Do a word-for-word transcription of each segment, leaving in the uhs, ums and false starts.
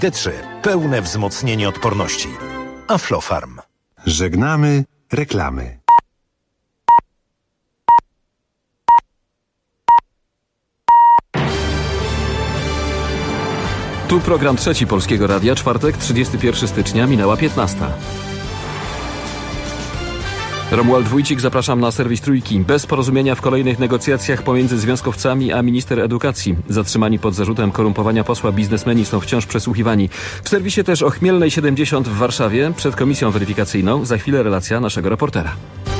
T trzy. Pełne wzmocnienie odporności. Aflofarm. Żegnamy reklamy. Tu program Trzeci Polskiego Radia, czwartek, trzydziestego pierwszego stycznia, minęła piętnasta. Romuald Wójcik, zapraszam na serwis Trójki. Bez porozumienia w kolejnych negocjacjach pomiędzy związkowcami a minister edukacji. Zatrzymani pod zarzutem korumpowania posła biznesmeni są wciąż przesłuchiwani. W serwisie też o Chmielnej siedemdziesiąt w Warszawie przed komisją weryfikacyjną. Za chwilę relacja naszego reportera.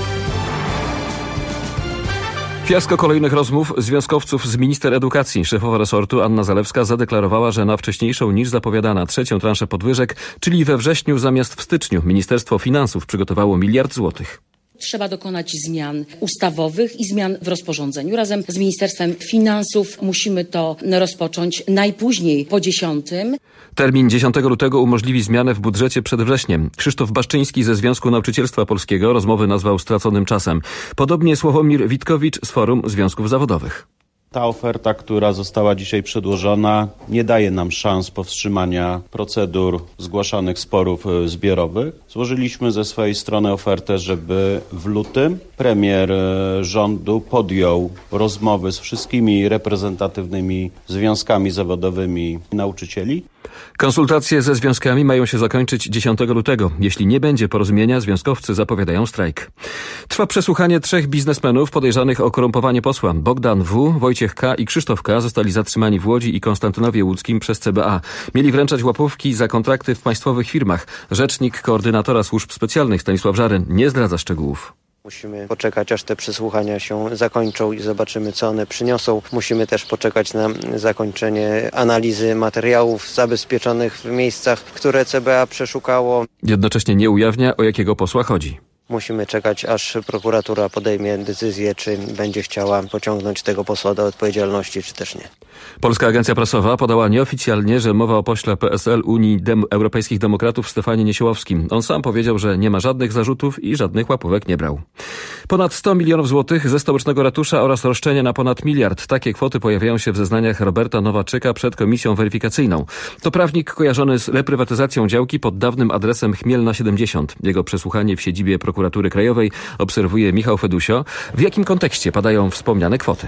Fiasko kolejnych rozmów związkowców z minister edukacji. Szefowa resortu Anna Zalewska zadeklarowała, że na wcześniejszą niż zapowiadana trzecią transzę podwyżek, czyli we wrześniu zamiast w styczniu, Ministerstwo Finansów przygotowało miliard złotych. Trzeba dokonać zmian ustawowych i zmian w rozporządzeniu. Razem z Ministerstwem Finansów musimy to rozpocząć najpóźniej po dziesiątym. Termin dziesiątego lutego umożliwi zmianę w budżecie przed wrześniem. Krzysztof Baszczyński ze Związku Nauczycielstwa Polskiego rozmowy nazwał straconym czasem. Podobnie Sławomir Witkowicz z Forum Związków Zawodowych. Ta oferta, która została dzisiaj przedłożona, nie daje nam szans powstrzymania procedur zgłaszanych sporów zbiorowych. Złożyliśmy ze swojej strony ofertę, żeby w lutym premier rządu podjął rozmowy z wszystkimi reprezentatywnymi związkami zawodowymi nauczycieli. Konsultacje ze związkami mają się zakończyć dziesiątego lutego. Jeśli nie będzie porozumienia, związkowcy zapowiadają strajk. Trwa przesłuchanie trzech biznesmenów podejrzanych o korumpowanie posła. Bogdan W., Wojciech K. i Krzysztof K. zostali zatrzymani w Łodzi i Konstantynowie Łódzkim przez C B A. Mieli wręczać łapówki za kontrakty w państwowych firmach. Rzecznik koordynatora służb specjalnych Stanisław Żaryn nie zdradza szczegółów. Musimy poczekać, aż te przesłuchania się zakończą i zobaczymy, co one przyniosą. Musimy też poczekać na zakończenie analizy materiałów zabezpieczonych w miejscach, które C B A przeszukało. Jednocześnie nie ujawnia, o jakiego posła chodzi. Musimy czekać, aż prokuratura podejmie decyzję, czy będzie chciała pociągnąć tego posła do odpowiedzialności, czy też nie. Polska Agencja Prasowa podała nieoficjalnie, że mowa o pośle P S L Unii Dem- Europejskich Demokratów Stefanie Niesiołowskim. On sam powiedział, że nie ma żadnych zarzutów i żadnych łapówek nie brał. Ponad sto milionów złotych ze stołecznego ratusza oraz roszczenie na ponad miliard. Takie kwoty pojawiają się w zeznaniach Roberta Nowaczyka przed komisją weryfikacyjną. To prawnik kojarzony z reprywatyzacją działki pod dawnym adresem Chmielna siedemdziesiąt. Jego przesłuchanie w siedzibie Prokuratury Krajowej obserwuje Michał Fedusio. W jakim kontekście padają wspomniane kwoty?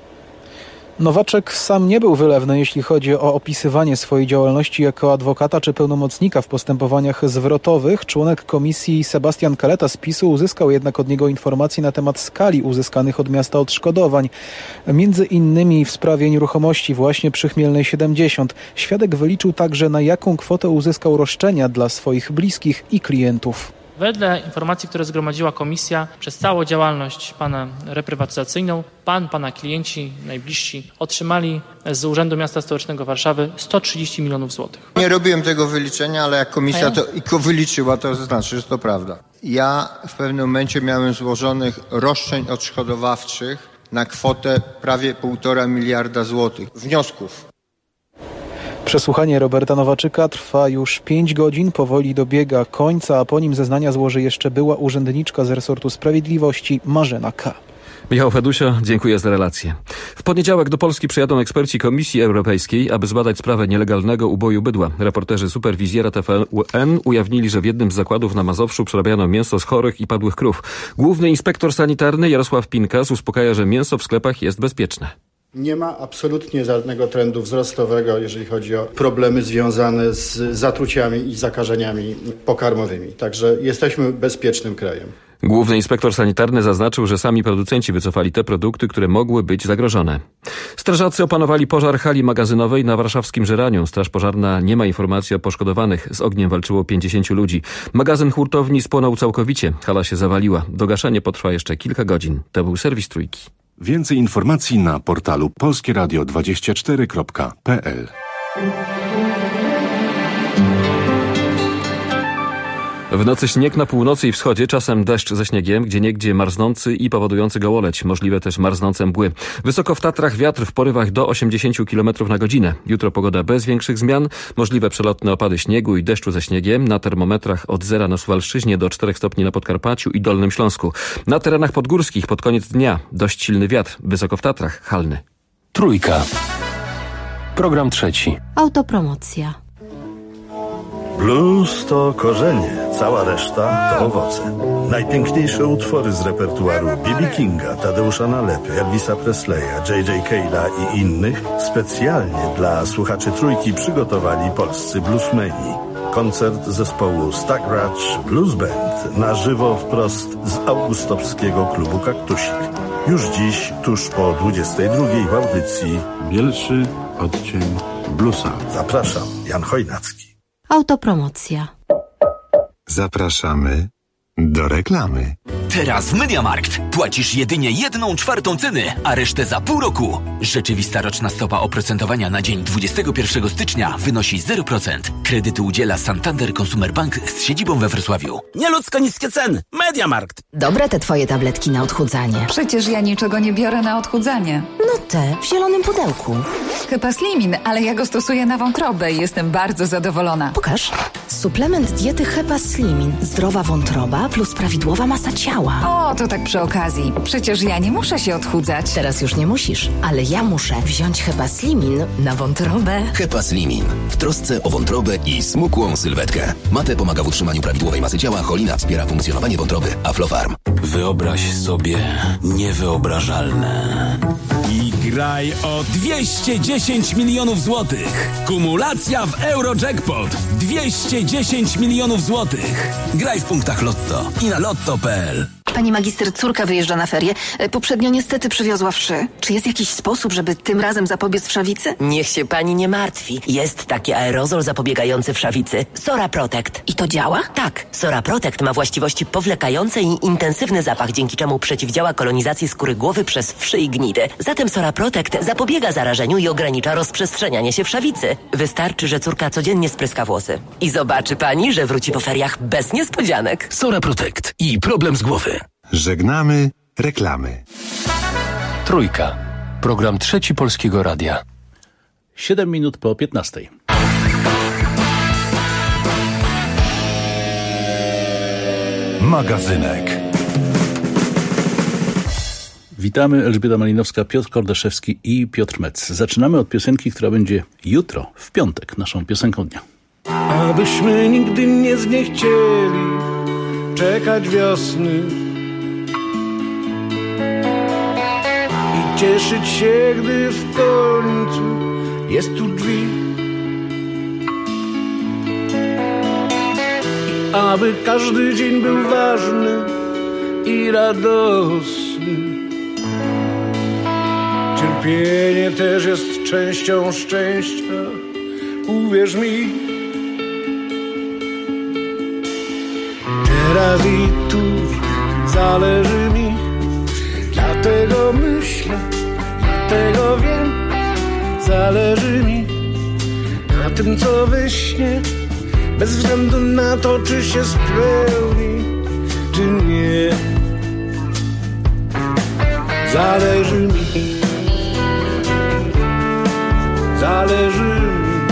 Nowaczek sam nie był wylewny, jeśli chodzi o opisywanie swojej działalności jako adwokata czy pełnomocnika w postępowaniach zwrotowych. Członek komisji Sebastian Kaleta z PiSu uzyskał jednak od niego informacje na temat skali uzyskanych od miasta odszkodowań. Między innymi w sprawie nieruchomości właśnie przy Chmielnej siedemdziesiąt. Świadek wyliczył także, na jaką kwotę uzyskał roszczenia dla swoich bliskich i klientów. Wedle informacji, które zgromadziła komisja, przez całą działalność pana reprywatyzacyjną, pan, pana klienci, najbliżsi otrzymali z Urzędu Miasta Stołecznego Warszawy sto trzydzieści milionów złotych. Nie robiłem tego wyliczenia, ale jak komisja to i wyliczyła, to znaczy, że to prawda. Ja w pewnym momencie miałem złożonych roszczeń odszkodowawczych na kwotę prawie półtora miliarda złotych. Wniosków. Przesłuchanie Roberta Nowaczyka trwa już pięć godzin, powoli dobiega końca, a po nim zeznania złoży jeszcze była urzędniczka z resortu sprawiedliwości Marzena K. Michał Fedusio, dziękuję za relację. W poniedziałek do Polski przyjadą eksperci Komisji Europejskiej, aby zbadać sprawę nielegalnego uboju bydła. Reporterzy Superwizjera T V N ujawnili, że w jednym z zakładów na Mazowszu przerabiano mięso z chorych i padłych krów. Główny inspektor sanitarny Jarosław Pinkas uspokaja, że mięso w sklepach jest bezpieczne. Nie ma absolutnie żadnego trendu wzrostowego, jeżeli chodzi o problemy związane z zatruciami i zakażeniami pokarmowymi. Także jesteśmy bezpiecznym krajem. Główny inspektor sanitarny zaznaczył, że sami producenci wycofali te produkty, które mogły być zagrożone. Strażacy opanowali pożar hali magazynowej na warszawskim Żeraniu. Straż pożarna nie ma informacji o poszkodowanych. Z ogniem walczyło pięćdziesięciu ludzi. Magazyn hurtowni spłonął całkowicie. Hala się zawaliła. Dogaszanie potrwa jeszcze kilka godzin. To był serwis Trójki. Więcej informacji na portalu polskie radio dwadzieścia cztery kropka p l. W nocy śnieg na północy i wschodzie, czasem deszcz ze śniegiem, gdzieniegdzie marznący i powodujący gołoleć. Możliwe też marznące mgły. Wysoko w Tatrach wiatr w porywach do osiemdziesięciu kilometrów na godzinę. Jutro pogoda bez większych zmian. Możliwe przelotne opady śniegu i deszczu ze śniegiem. Na termometrach od zera na Suwalszczyźnie do czterech stopni na Podkarpaciu i Dolnym Śląsku. Na terenach podgórskich pod koniec dnia dość silny wiatr. Wysoko w Tatrach halny. Trójka. Program trzeci. Autopromocja. Blues to korzenie, cała reszta to owoce. Najpiękniejsze utwory z repertuaru B B Kinga, Tadeusza Nalepy, Elvisa Presleya, J J Cale'a i innych specjalnie dla słuchaczy Trójki przygotowali polscy bluesmeni. Koncert zespołu Stackratch Blues Band na żywo wprost z augustowskiego klubu Kaktusik. Już dziś, tuż po dwudziestej drugiej w audycji Bielszy odcień bluesa. Zapraszam, Jan Chojnacki. Autopromocja. Zapraszamy do reklamy. Teraz w MediaMarkt płacisz jedynie jedną czwartą ceny, a resztę za pół roku. Rzeczywista roczna stopa oprocentowania na dzień dwudziestego pierwszego stycznia wynosi zero procent. Kredyty udziela Santander Consumer Bank z siedzibą we Wrocławiu. Nieludzko niskie ceny. MediaMarkt. Dobre te twoje tabletki na odchudzanie. Przecież ja niczego nie biorę na odchudzanie. No te w zielonym pudełku. Hepaslimin, ale ja go stosuję na wątrobę i jestem bardzo zadowolona. Pokaż. Suplement diety Hepaslimin. Zdrowa wątroba plus prawidłowa masa ciała. O, to tak przy okazji. Przecież ja nie muszę się odchudzać. Teraz już nie musisz, ale ja muszę wziąć Hepaslimin na wątrobę. Hepaslimin. W trosce o wątrobę i smukłą sylwetkę. Mate pomaga w utrzymaniu prawidłowej masy ciała, cholina wspiera funkcjonowanie wątroby. Aflofarm. Wyobraź sobie niewyobrażalne. I graj o dwieście dziesięć milionów złotych. Kumulacja w Eurojackpot. dwieście dziesięć milionów złotych. Graj w punktach Lotto i na lotto kropka p l. Pani magister, córka wyjeżdża na ferie. Poprzednio niestety przywiozła wszy. Czy jest jakiś sposób, żeby tym razem zapobiec wszawicy? Niech się pani nie martwi. Jest taki aerozol zapobiegający wszawicy. Sora Protect. I to działa? Tak. Sora Protect ma właściwości powlekające i intensywny zapach, dzięki czemu przeciwdziała kolonizacji skóry głowy przez wszy i gnidy. Zatem Sora Protect zapobiega zarażeniu i ogranicza rozprzestrzenianie się wszawicy. Wystarczy, że córka codziennie spryska włosy. I zobaczy pani, że wróci po feriach bez niespodzianek. Sora Protect i problem z głowy. Żegnamy reklamy. Trójka. Program Trzeci Polskiego Radia. Siedem minut po piętnastej. Magazynek. Witamy, Elżbieta Malinowska, Piotr Kordaszewski i Piotr Metz. Zaczynamy od piosenki, która będzie jutro, w piątek, naszą piosenką dnia. Abyśmy nigdy nie zniechcieli czekać wiosny i cieszyć się, gdy w końcu jest tu drzwi. I aby każdy dzień był ważny i radosny. Cierpienie też jest częścią szczęścia, uwierz mi. Teraz i tu zależy mi, dlatego myślę, dlatego wiem. Zależy mi na tym, co wyśnie, bez względu na to, czy się spełni, czy nie. Zależy mi, zależy mi,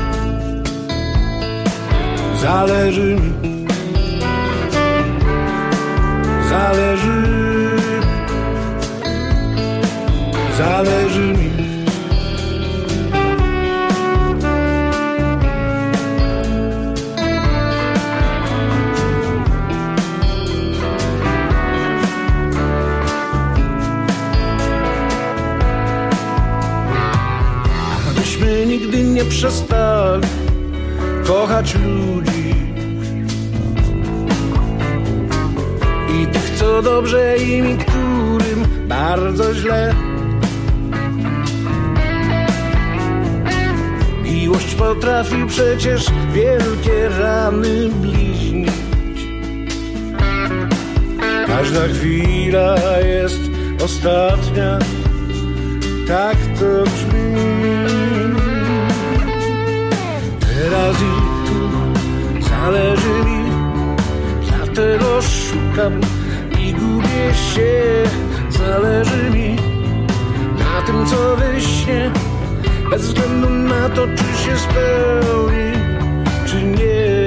zależy mi. Zależy, zależy mi. Abyśmy nigdy nie przestali kochać ludzi i tych, co dobrze im i którym bardzo źle. Miłość potrafi przecież wielkie rany bliźnić. Każda chwila jest ostatnia, tak to brzmi. Teraz i tu zależy mi, dlatego szukam i gubię się. Zależy mi na tym, co wyśnie, bez względu na to, czy się spełni, czy nie.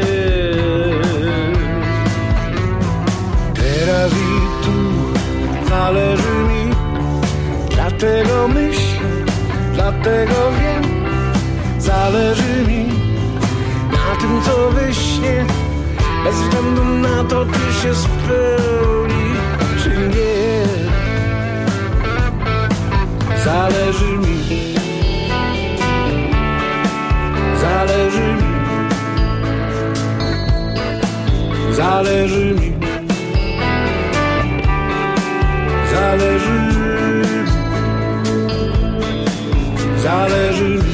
Teraz i tu zależy mi, dlatego myślę, dlatego wiem. Zależy mi na tym, co co wyśnie, bez względu na to, czy się spełni, czy nie. Zależy mi, zależy mi, zależy mi, zależy mi, zależy mi.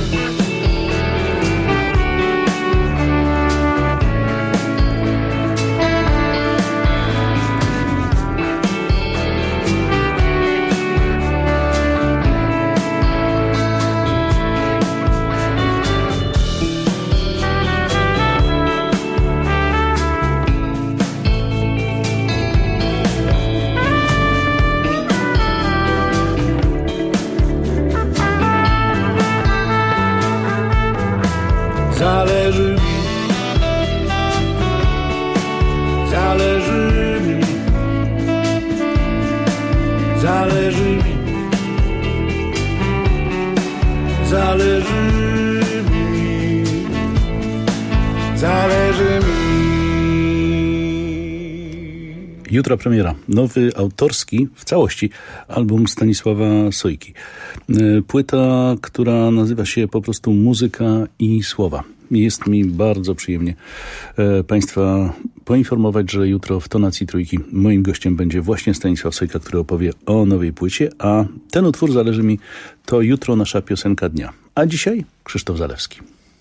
Zależy mi, zależy mi, zależy mi, zależy mi, zależy mi. Jutro premiera. Nowy autorski w całości album Stanisława Sojki. Płyta, która nazywa się po prostu Muzyka i Słowa. Jest mi bardzo przyjemnie e, Państwa poinformować, że jutro w Tonacji Trójki moim gościem będzie właśnie Stanisław Sojka, który opowie o nowej płycie, a ten utwór, zależy mi, to jutro nasza piosenka dnia. A dzisiaj Krzysztof Zalewski.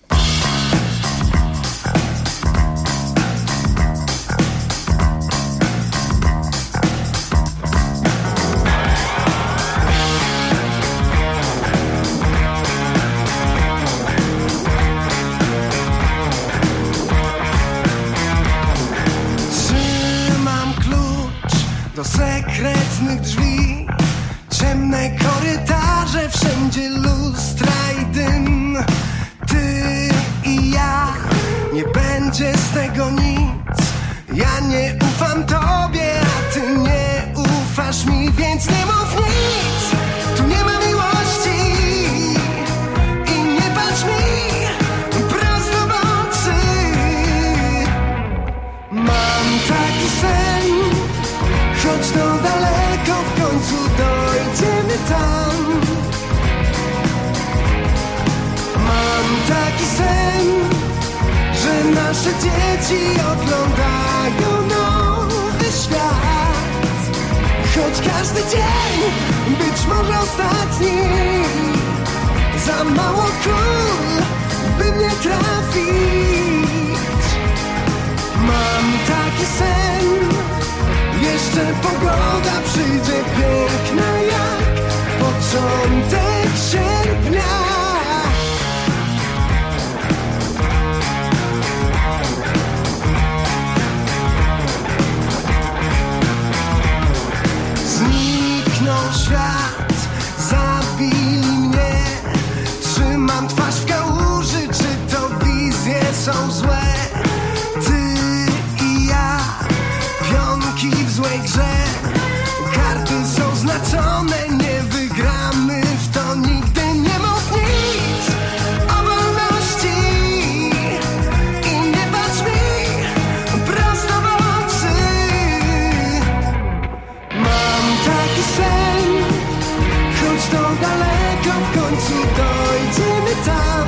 Do sekretnych drzwi, ciemne korytarze, wszędzie lustra i dym. Ty i ja, nie będzie z tego nic. Ja nie ufam tobie, a ty nie ufasz mi, więc nie mów nic. Tu nie ma miłości i nie patrz mi prosto w oczy. Mam taki sen, choć to daleko, w końcu dojdziemy tam. Mam taki sen, że nasze dzieci oglądają nowy świat. Choć każdy dzień być może ostatni, za mało król, by mnie trafić. Mam taki sen, jeszcze pogoda przyjdzie piękna jak początek sierpnia. Zniknął świat, zabili mnie. Trzymam twarz w kałuży, czy to wizje są złe? W złej grze karty są znaczone, nie wygramy w to nigdy. Nie mów nic o wolności i nie patrz mi prosto w oczy. Mam taki sen, choć to daleko, w końcu dojdziemy tam.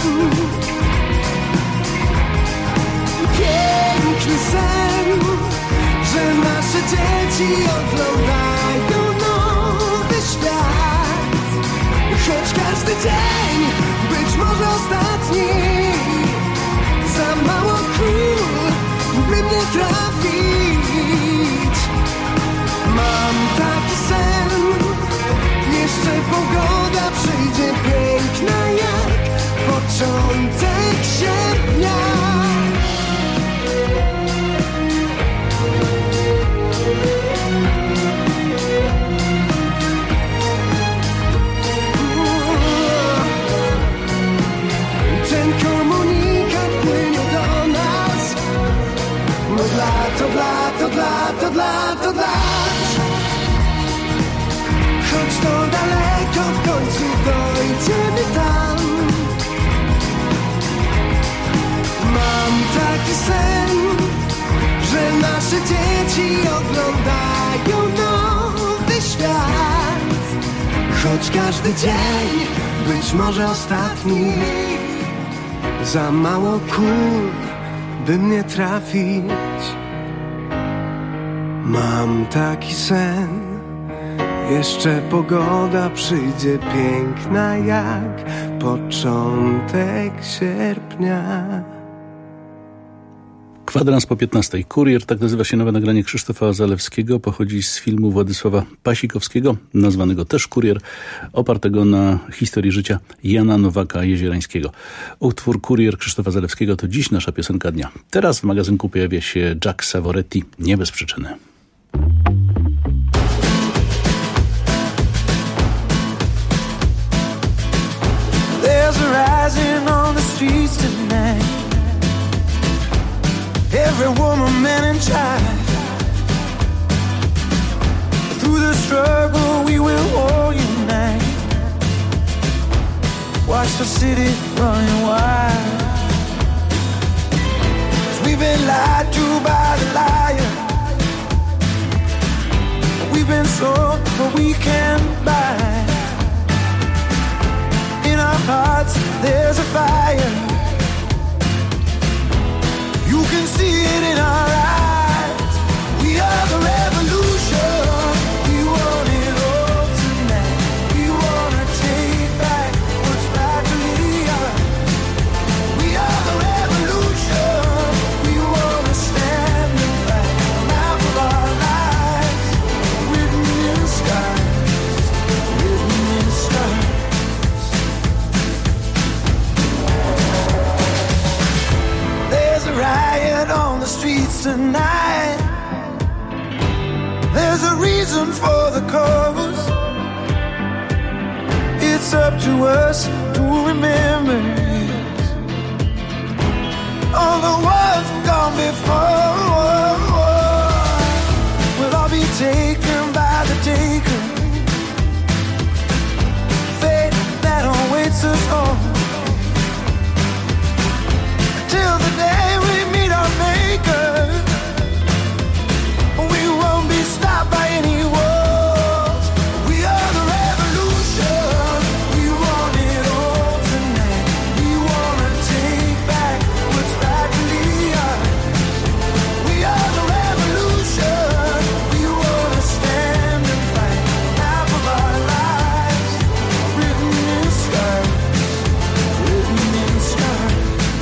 Piękny sen, że nasze dzieci oglądają nowy świat. Choć każdy dzień być może ostatni, za mało król, by mnie trafić. Mam taki sen, jeszcze pogoda przyjdzie piękna jak początek sierpnia. Choć każdy dzień być może ostatni, za mało kul, by mnie trafić. Mam taki sen, jeszcze pogoda przyjdzie piękna jak początek sierpnia. Kwadrans po piętnastej. Kurier, tak nazywa się nowe nagranie Krzysztofa Zalewskiego. Pochodzi z filmu Władysława Pasikowskiego, nazwanego też Kurier, opartego na historii życia Jana Nowaka Jezierańskiego. Utwór Kurier Krzysztofa Zalewskiego to dziś nasza piosenka dnia. Teraz w magazynku pojawia się Jack Savoretti, nie bez przyczyny. There's a rising on the streets tonight. Every woman, man and child. Through the struggle we will all unite. Watch the city running wild. 'Cause we've been lied to by the liar. We've been sold but we can't buy. In our hearts there's a fire. You can see it in our eyes. We are the revolution. We want it all tonight. We wanna take back what's rightfully ours. We are the revolution. We wanna stand and fight. Map of our lives, written in the skies, written in the skies. There's a riot on the streets tonight. There's a reason for the cause. It's up to us to remember it. All the ones gone before will all be taken by the taker. Fate that awaits us all. Till the day we meet our maker, we won't be stopped by any walls. We are the revolution. We want it all tonight. We wanna take back what's rightfully ours. We are the revolution. We wanna stand and fight. Half of our lives written in stars, written in stars.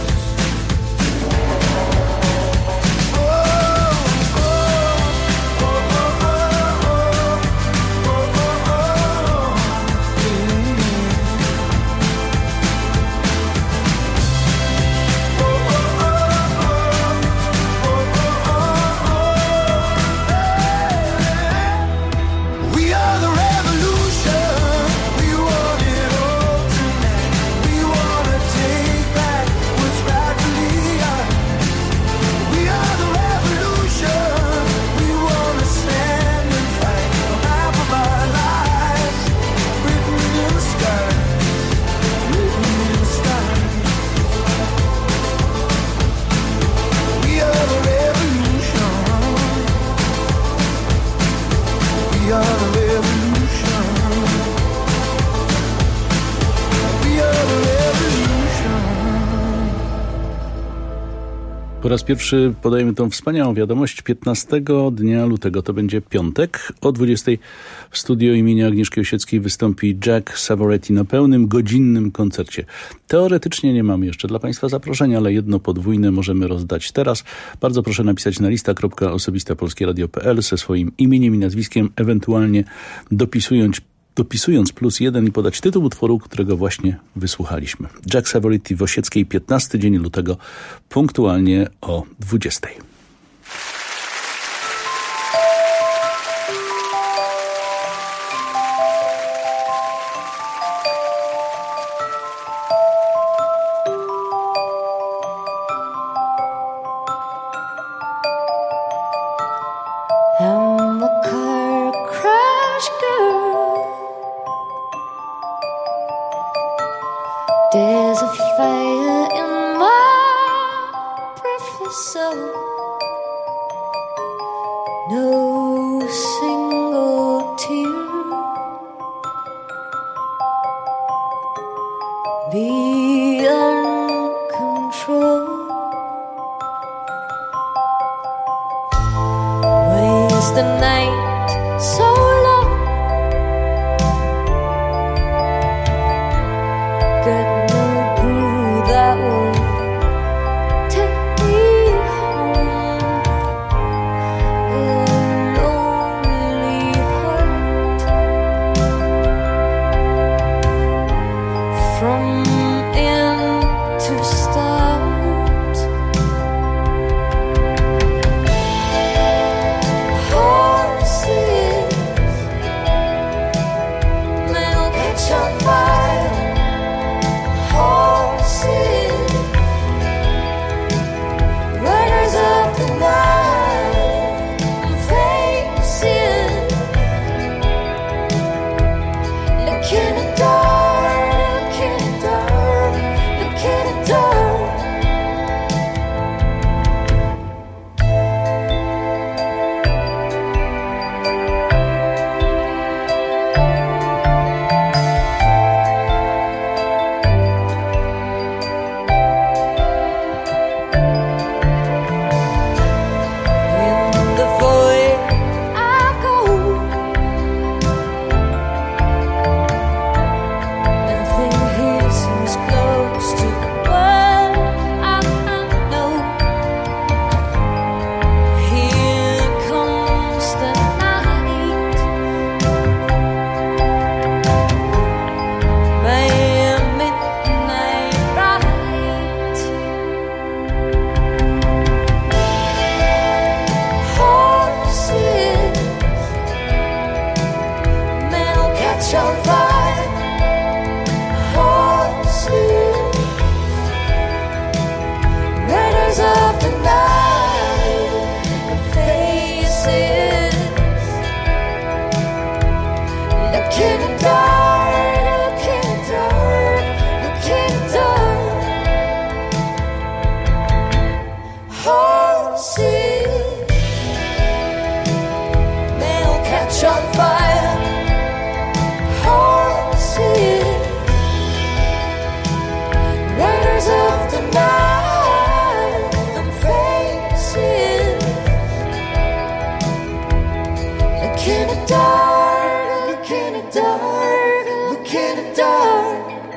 Po raz pierwszy podajemy tą wspaniałą wiadomość. piętnastego dnia lutego, to będzie piątek, o dwudziestej w studio imienia Agnieszki Osieckiej wystąpi Jack Savoretti na pełnym, godzinnym koncercie. Teoretycznie nie mamy jeszcze dla Państwa zaproszenia, ale jedno podwójne możemy rozdać teraz. Bardzo proszę napisać na lista kropka osobista polskie radio kropka p l ze swoim imieniem i nazwiskiem, ewentualnie dopisując dopisując plus jeden i podać tytuł utworu, którego właśnie wysłuchaliśmy. Jack Savoretti w Osieckiej, piętnasty dzień lutego, punktualnie o dwudziestej. I'm the car crash girl. There's a fire in my breathless soul. No single tear the night so long. Got no groove that will take me home. A lonely heart from end to start. Horses, men will catch on fire. Horses, riders of the night, faces, look in the dark, look in the dark, look in the dark. In the void I go. Nothing here seems close to what I know. Here comes the night. My midnight ride. Horses, men will catch on fire. Horses, riders of the night, faces, look in the dark, look in the dark, look in the dark. Horses, men will catch on fire. Horses, riders of the night, and faces, look in the dark, look in the dark, look in the dark.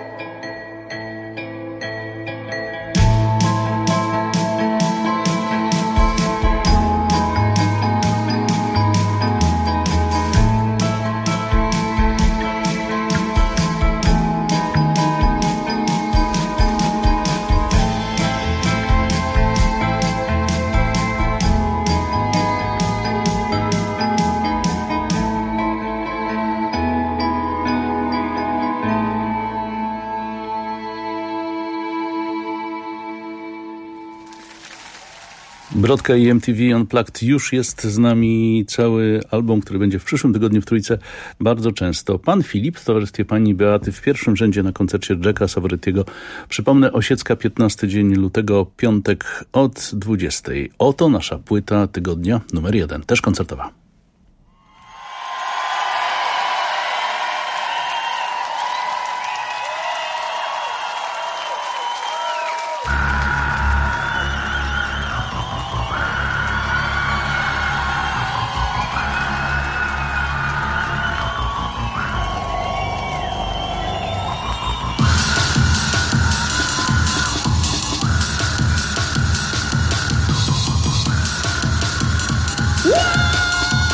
Brodka i M T V Unplugged. Już jest z nami cały album, który będzie w przyszłym tygodniu w Trójce bardzo często. Pan Filip w towarzystwie pani Beaty w pierwszym rzędzie na koncercie Jacka Savorettiego. Przypomnę, Osiecka, piętnasty dzień lutego, piątek od dwudziestej. Oto nasza płyta tygodnia numer jeden, też koncertowa. Woo!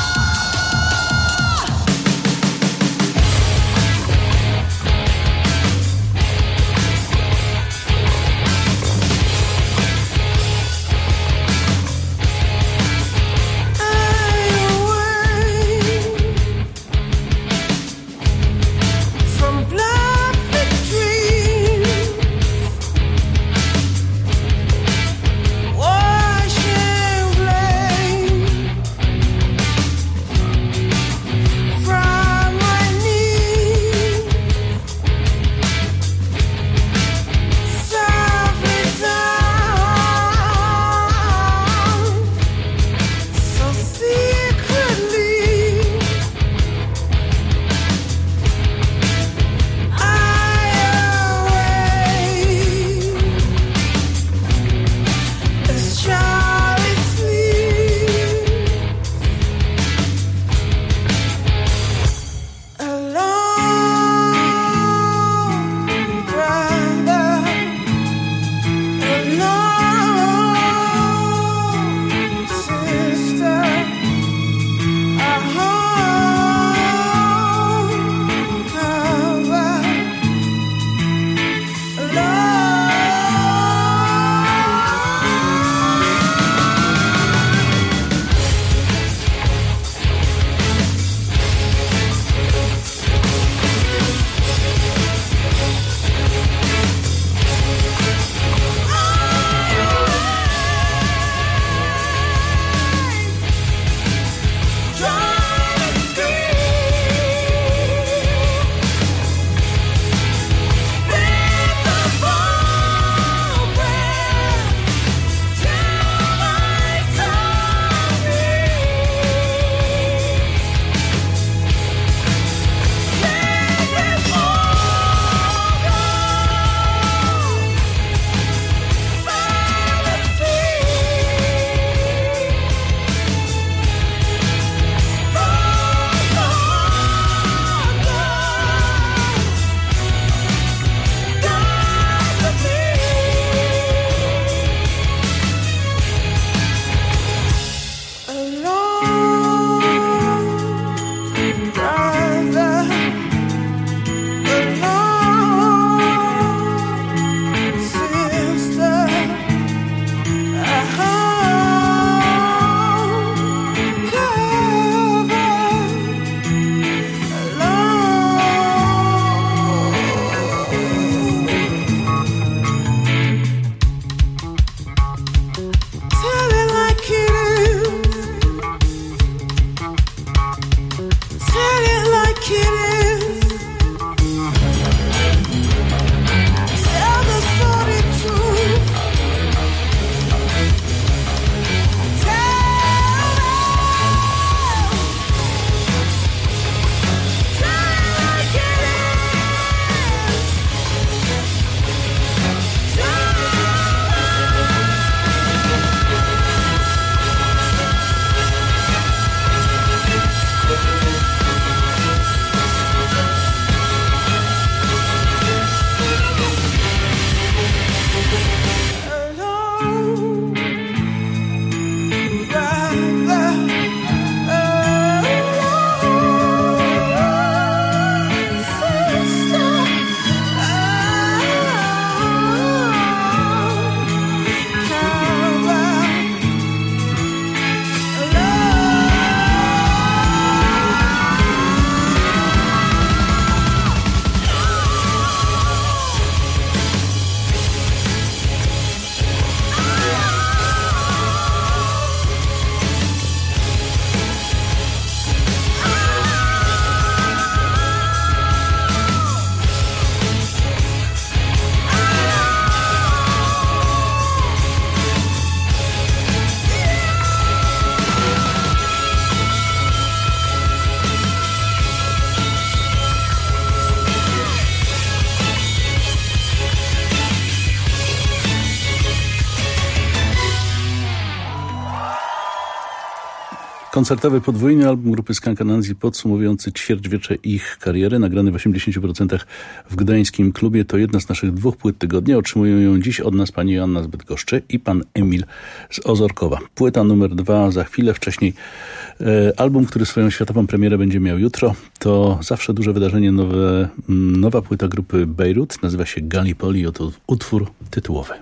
Koncertowy podwójny album grupy Skunk Anansi podsumowujący ćwierćwiecze ich kariery, nagrany w osiemdziesięciu procentach w gdańskim klubie. To jedna z naszych dwóch płyt tygodnia. Otrzymują ją dziś od nas pani Joanna z Bydgoszczy i pan Emil z Ozorkowa. Płyta numer dwa za chwilę. Wcześniej e, album, który swoją światową premierę będzie miał jutro. To zawsze duże wydarzenie. Nowe, nowa płyta grupy Beirut. Nazywa się Gallipoli. Oto utwór tytułowy.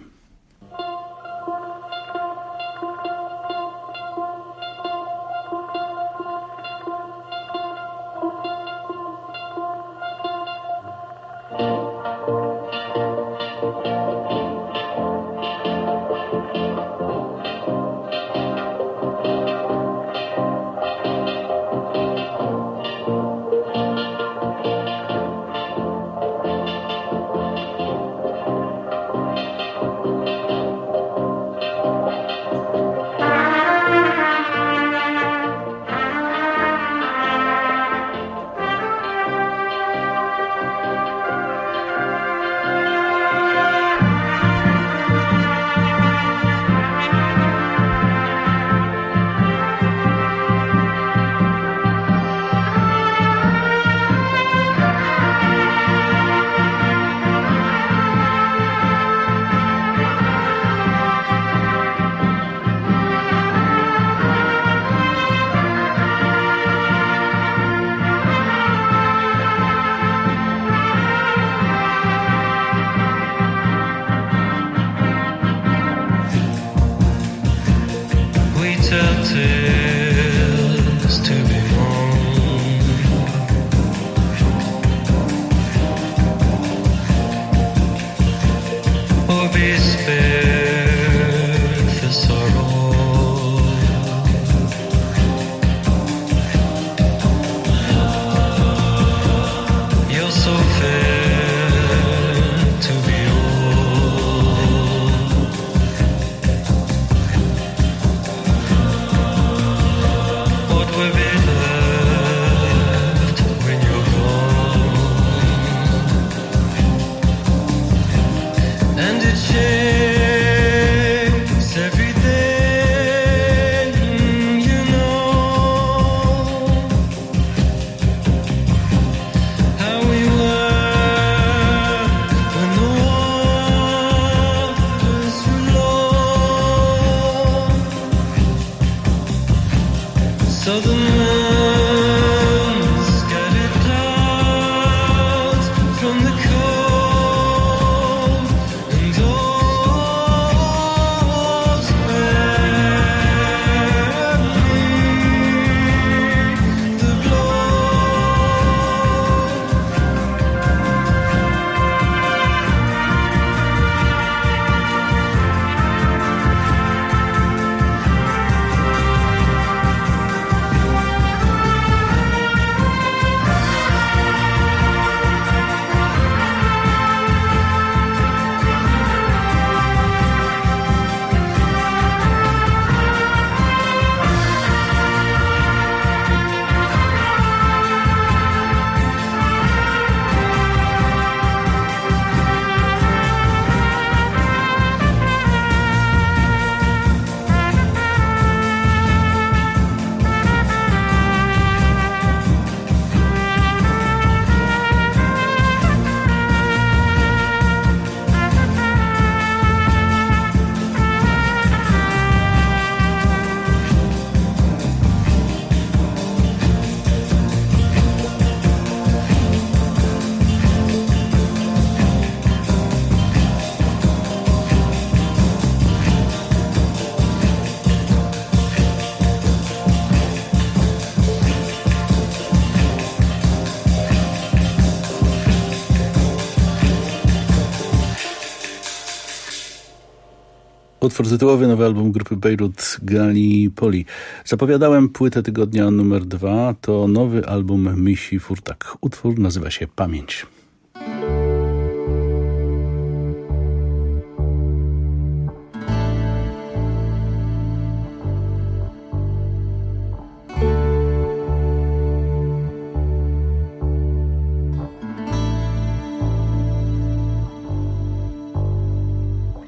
Utwór tytułowy, nowy album grupy Beirut, Gallipoli. Zapowiadałem płytę tygodnia numer dwa, to nowy album Misi Furtak. Utwór nazywa się Pamięć.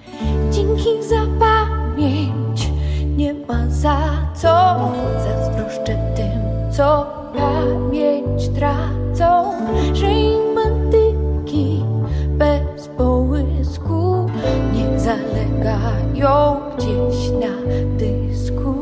Dzięki za pamięć, nie ma za co. Zazdroszczę zazdroszczę tym, co pamięć tracą, że im antyki bez połysku nie zalegają gdzieś na dysku.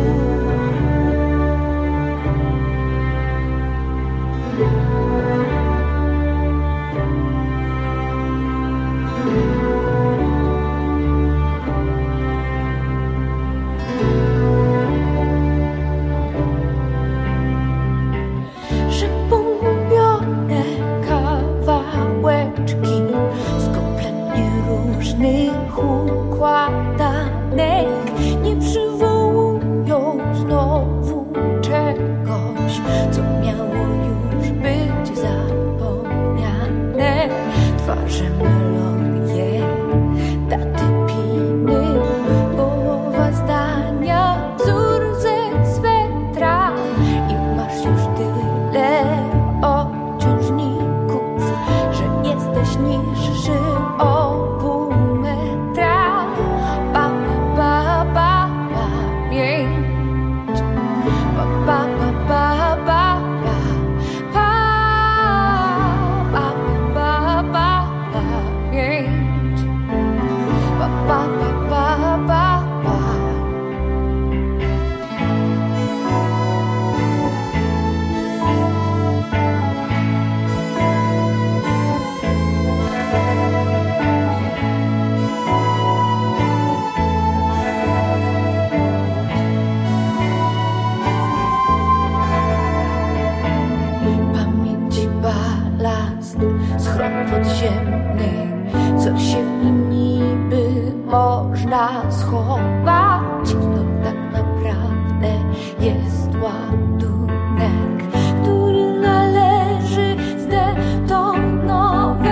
Że pogubione kawałeczki z kompletnie różnych układanek nie przywołują znowu czegoś, co miało już być zapomniane. Twarze melodie, daty piny, połowa zdania, wzór ze swetra i masz już tyle obciążników, że jesteś niższy o pół metra. Pa, pa, pa, pamięć. Pa, pa, pa, pa, pa, pa, pa, pa, pa, pamięć. Pa, pa, pa, pa, pa, pa. Pamięci balast, schron podziemny, co się w nim niby można schować, to tak naprawdę jest ładunek, który należy zdetonować.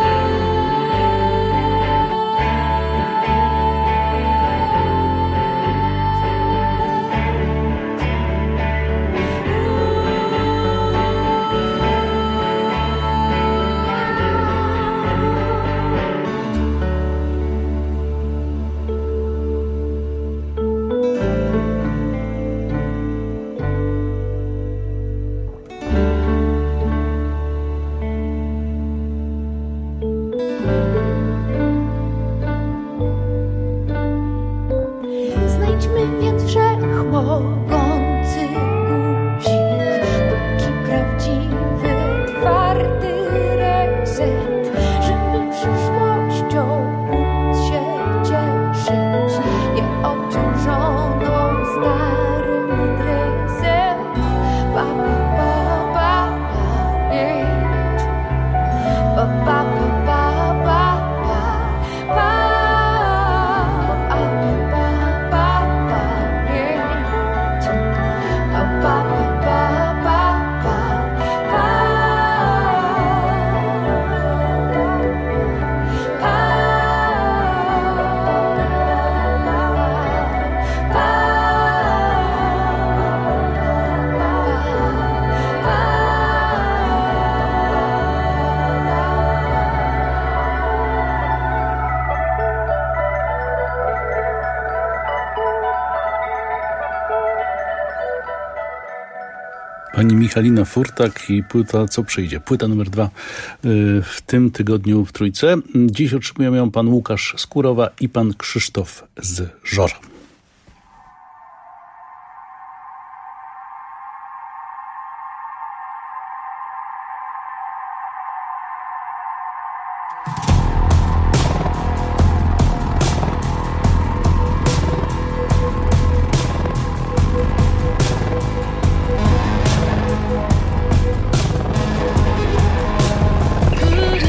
Znajdźmy więc wszechmogący guzik, taki prawdziwy, twardy reset, żeby przyszłością móc się cieszyć, nieobciążoną starym adresem. Pa, pa, pa, pamięć. Pa, pa, pa, pa, pa, pa, pa. Pani Michalina Furtak i płyta Co przyjdzie? Płyta numer dwa w tym tygodniu w Trójce. Dziś otrzymują ją pan Łukasz Skórowa i pan Krzysztof z Żora.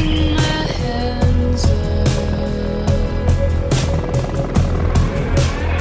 Putting my hands up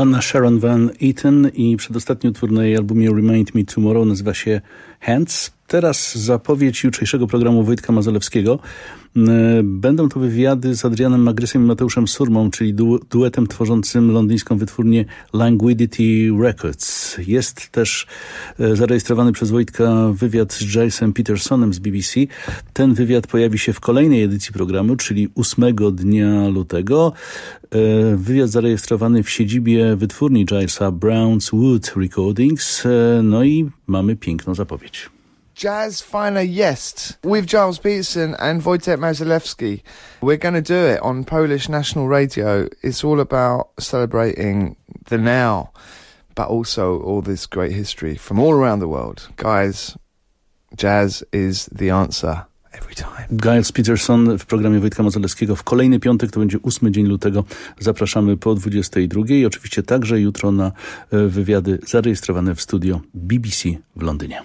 Anna Sharon Van Eaton i przedostatni utwór na jej albumie Remind Me Tomorrow nazywa się Hands. Teraz zapowiedź jutrzejszego programu Wojtka Mazalewskiego. Będą to wywiady z Adrianem Magrysem i Mateuszem Surmą, czyli du duetem tworzącym londyńską wytwórnię Languidity Records. Jest też zarejestrowany przez Wojtka wywiad z Gilesem Petersonem z B B C. Ten wywiad pojawi się w kolejnej edycji programu, czyli ósmego dnia lutego. Wywiad zarejestrowany w siedzibie wytwórni Gilesa Browns Wood Recordings. No i mamy piękną zapowiedź. Jazz Finer Jest with Giles Peterson and Wojtek Mazalewski. We're going to do it on Polish National Radio. It's all about celebrating the now, but also all this great history from all around the world. Guys, jazz is the answer every time. Giles Peterson w programie Wojtka Mazalewskiego w kolejny piątek, to będzie ósmy dzień lutego. Zapraszamy po dwudziestej drugiej i oczywiście także jutro na wywiady zarejestrowane w studio B B C w Londynie.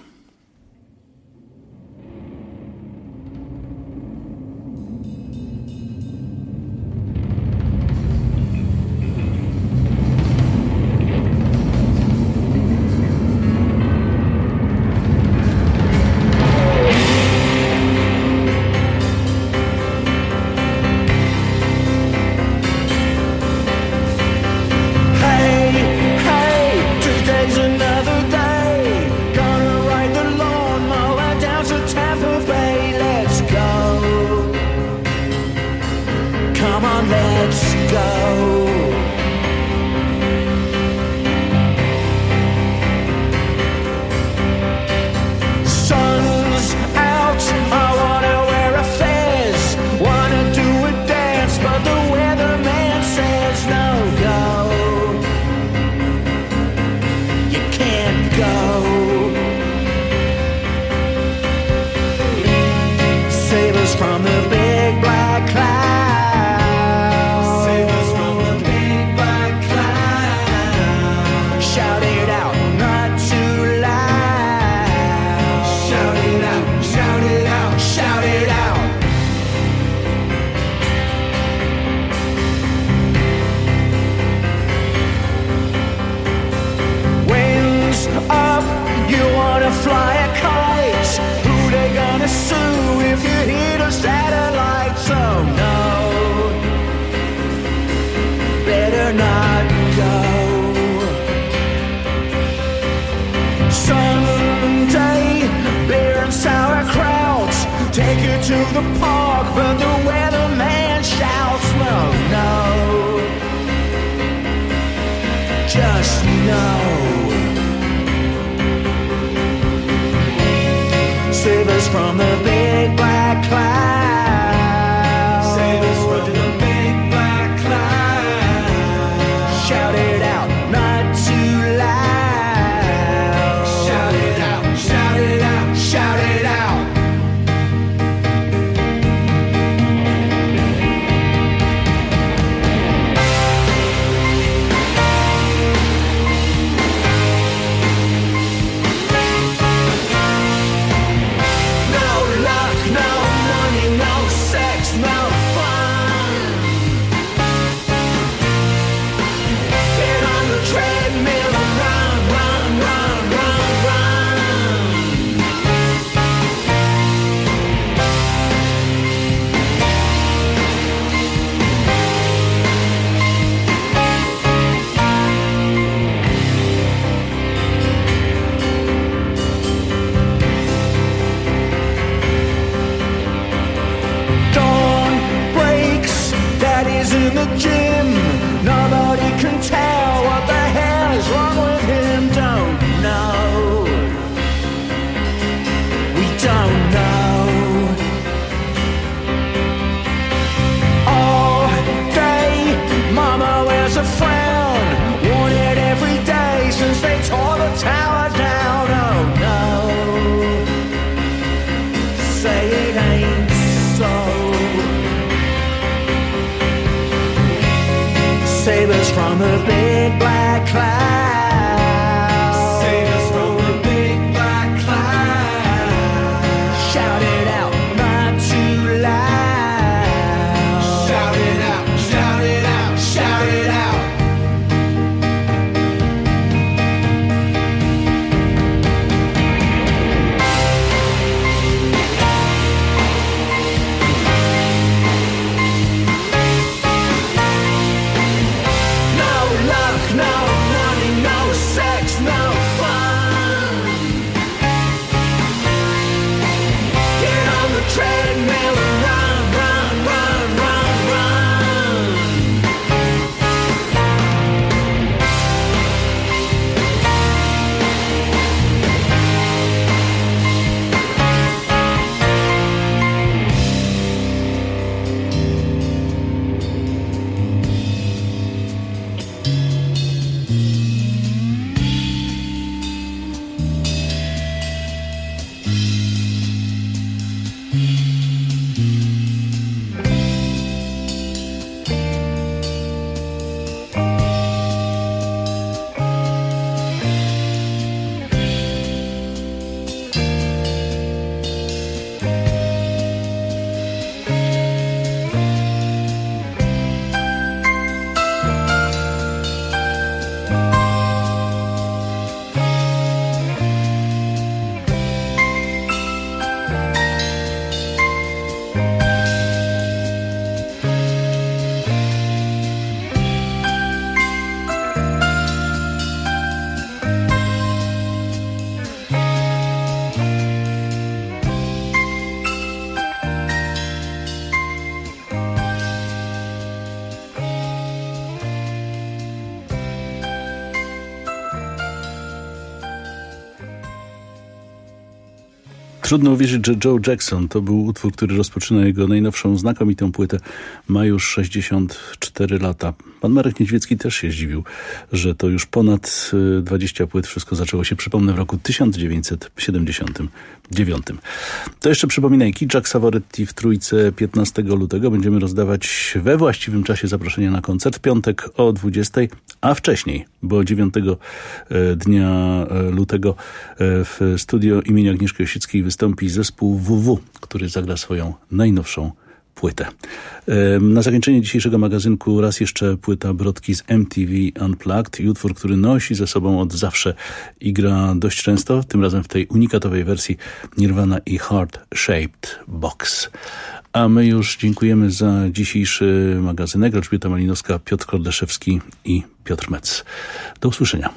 Trudno uwierzyć, że Joe Jackson to był utwór, który rozpoczyna jego najnowszą znakomitą płytę. Ma już sześćdziesiąt cztery lata. Pan Marek Niedźwiecki też się zdziwił, że to już ponad dwadzieścia płyt. Wszystko zaczęło się, przypomnę, w roku tysiąc dziewięćset siedemdziesiątym dziewiątym. To jeszcze przypominajki. Jack Savoretti w Trójce piętnastego lutego. Będziemy rozdawać we właściwym czasie zaproszenia na koncert w piątek o dwudziestej, a wcześniej, bo dziewiątego dnia lutego w studio imienia Agnieszki Osieckiej wystąpi zespół W W, który zagra swoją najnowszą płytę. Na zakończenie dzisiejszego magazynku raz jeszcze płyta Brodki z M T V Unplugged i utwór, który nosi ze sobą od zawsze i gra dość często, tym razem w tej unikatowej wersji Nirvana i Heart Shaped Box. A my już dziękujemy za dzisiejszy magazynek. Elżbieta Malinowska, Piotr Kordeszewski i Piotr Metz. Do usłyszenia.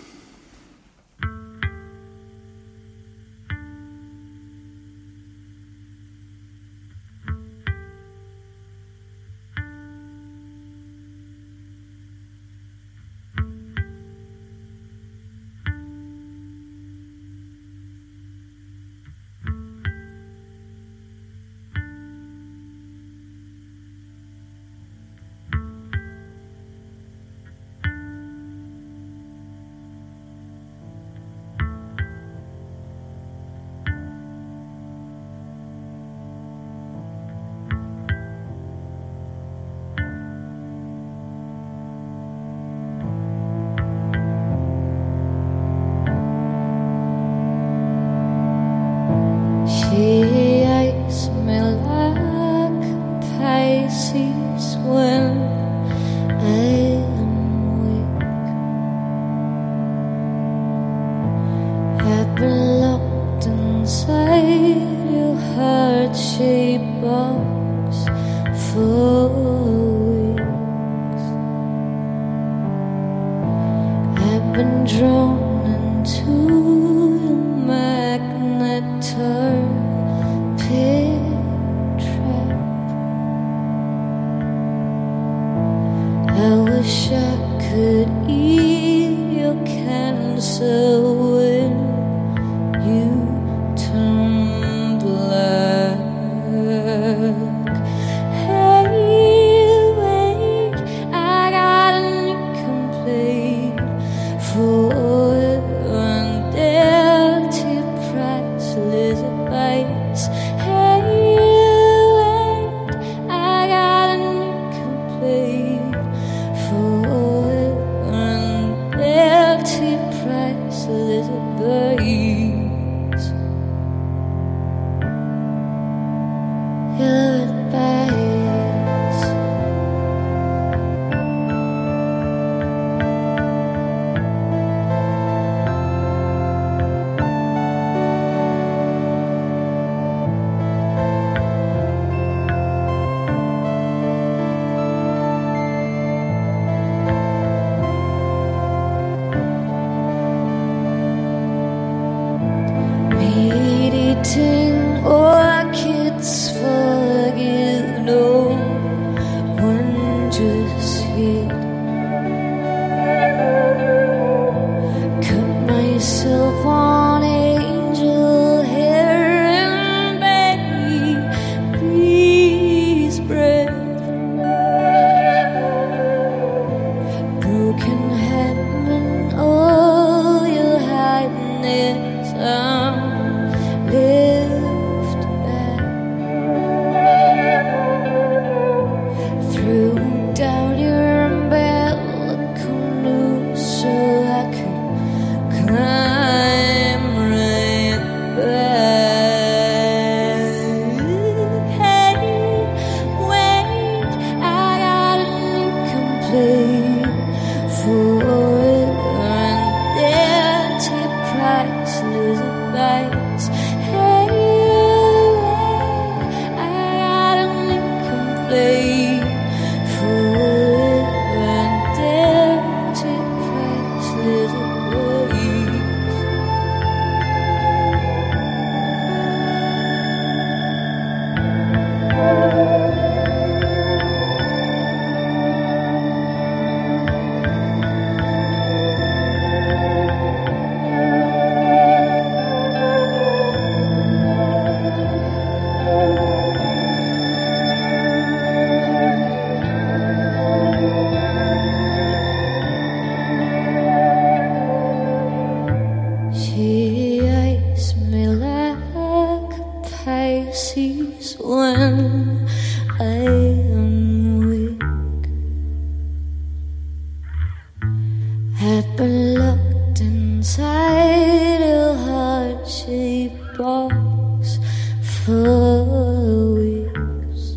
little heart-shaped box for weeks.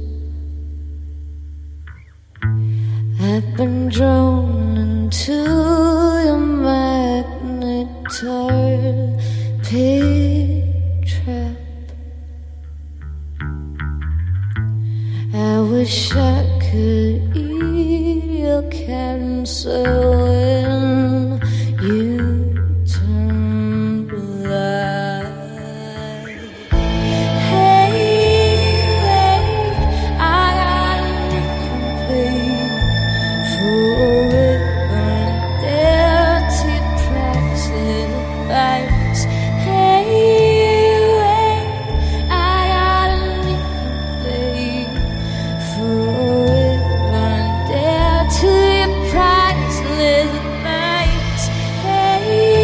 I've been drawn into your magnetar pit trap. I wish I could eat your cancer when you turn blind. Hey, hey, I got a complaint for it on dirty practice advice. Hey, hey, I got a complaint for it on dirty priceless advice. Hey,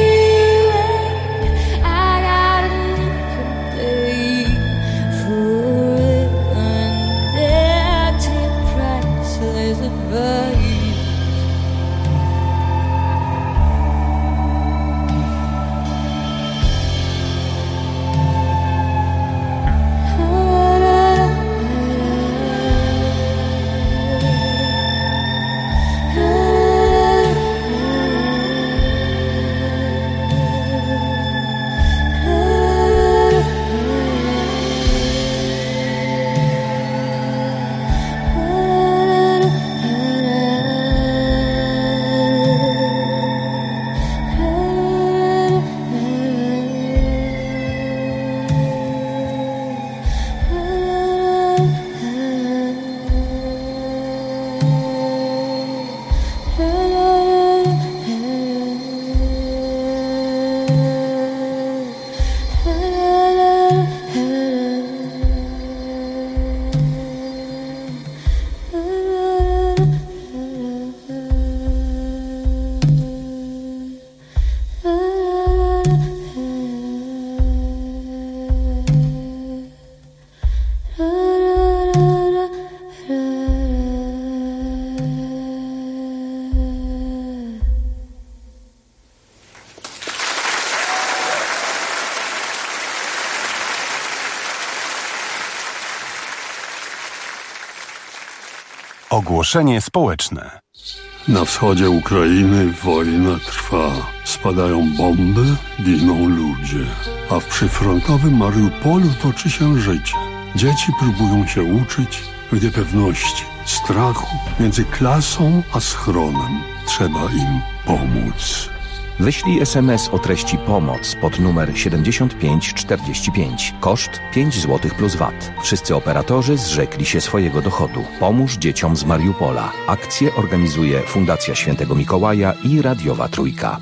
hey, I got a complaint for it on dirty priceless advice. Ogłoszenie społeczne. Na wschodzie Ukrainy wojna trwa. Spadają bomby, giną ludzie. A w przyfrontowym Mariupolu toczy się życie. Dzieci próbują się uczyć w niepewności, strachu między klasą a schronem. Trzeba im pomóc. Wyślij es em es o treści pomoc pod numer siedemdziesiąt pięć czterdzieści pięć. Koszt pięć złotych plus V A T. Wszyscy operatorzy zrzekli się swojego dochodu. Pomóż dzieciom z Mariupola. Akcję organizuje Fundacja Świętego Mikołaja i Radiowa Trójka.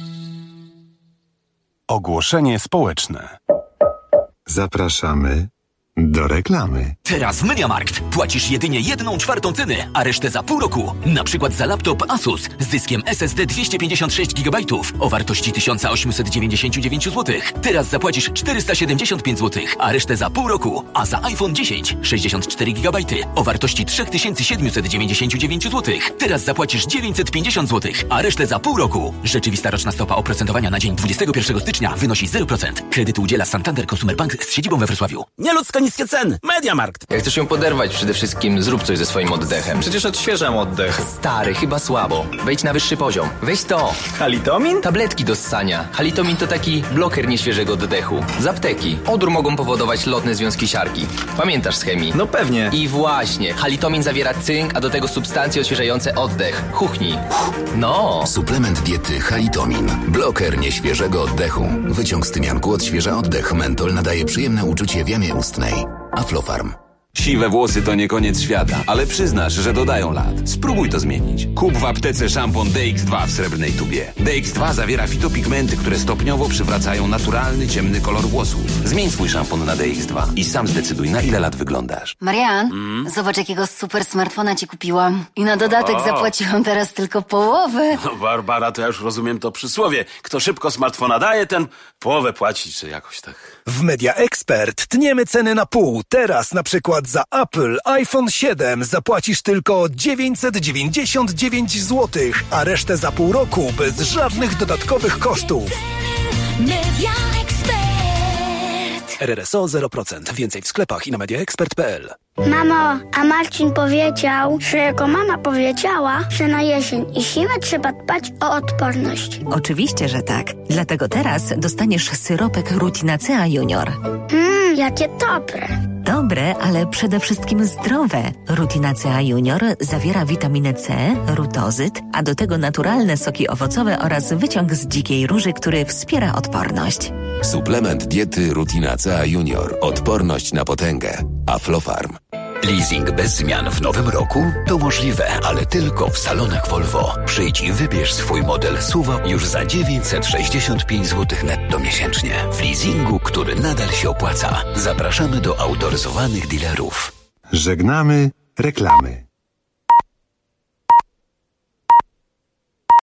Ogłoszenie społeczne. Zapraszamy do reklamy. Teraz w MediaMarkt płacisz jedynie jedną czwartą ceny, a resztę za pół roku. Na przykład za laptop Asus z dyskiem es es de dwieście pięćdziesiąt sześć gigabajtów o wartości tysiąc osiemset dziewięćdziesiąt dziewięć złotych. Teraz zapłacisz czterysta siedemdziesiąt pięć złotych, a resztę za pół roku. A za iPhone dziesięć sześćdziesiąt cztery gigabajty o wartości trzy tysiące siedemset dziewięćdziesiąt dziewięć złotych. Teraz zapłacisz dziewięćset pięćdziesiąt złotych, a resztę za pół roku. Rzeczywista roczna stopa oprocentowania na dzień dwudziestego pierwszego stycznia wynosi zero procent. Kredytu udziela Santander Consumer Bank z siedzibą we Wrocławiu. Nieludzko niskie ceny. MediaMarkt. Jak chcesz ją poderwać, przede wszystkim zrób coś ze swoim oddechem. Przecież odświeżam oddech. Stary, chyba słabo. Wejdź na wyższy poziom. Weź to. Halitomin? Tabletki do ssania. Halitomin to taki bloker nieświeżego oddechu. Z apteki. Odór mogą powodować lotne związki siarki. Pamiętasz z chemii? No pewnie. I właśnie. Halitomin zawiera cynk, a do tego substancje odświeżające oddech. Chuchnij. No. Suplement diety Halitomin. Bloker nieświeżego oddechu. Wyciąg z tymianku odświeża oddech. Mentol nadaje przyjemne uczucie w jamie ustnej. Aflofarm. Siwe włosy to nie koniec świata, ale przyznasz, że dodają lat. Spróbuj to zmienić. Kup w aptece szampon D X dwa w srebrnej tubie. D X dwa zawiera fitopigmenty, które stopniowo przywracają naturalny, ciemny kolor włosów. Zmień swój szampon na D X dwa i sam zdecyduj, na ile lat wyglądasz. Marian, mm? zobacz, jakiego super smartfona ci kupiłam. I na dodatek o. zapłaciłam teraz tylko połowę. No, Barbara, to ja już rozumiem to przysłowie. Kto szybko smartfona daje, ten połowę płaci, czy jakoś tak. W Media Expert tniemy ceny na pół. Teraz na przykład za Apple iPhone siedem zapłacisz tylko dziewięćset dziewięćdziesiąt dziewięć złotych, a resztę za pół roku bez żadnych dodatkowych kosztów. Media Expert. R R S O zero procent. Więcej w sklepach i na mediaexpert kropka p l. Mamo, a Marcin powiedział, że jego mama powiedziała, że na jesień i zimę trzeba dbać o odporność. Oczywiście, że tak. Dlatego teraz dostaniesz syropek Rutinacea Junior. Mmm, jakie dobre. Dobre, ale przede wszystkim zdrowe. Rutinacea Junior zawiera witaminę C, rutozyt, a do tego naturalne soki owocowe oraz wyciąg z dzikiej róży, który wspiera odporność. Suplement diety Rutinacea Junior. Odporność na potęgę. Aflofarm. Leasing bez zmian w nowym roku? To możliwe, ale tylko w salonach Volvo. Przyjdź i wybierz swój model S U V już za dziewięćset sześćdziesiąt pięć złotych netto miesięcznie. W leasingu, który nadal się opłaca. Zapraszamy do autoryzowanych dealerów. Żegnamy reklamy.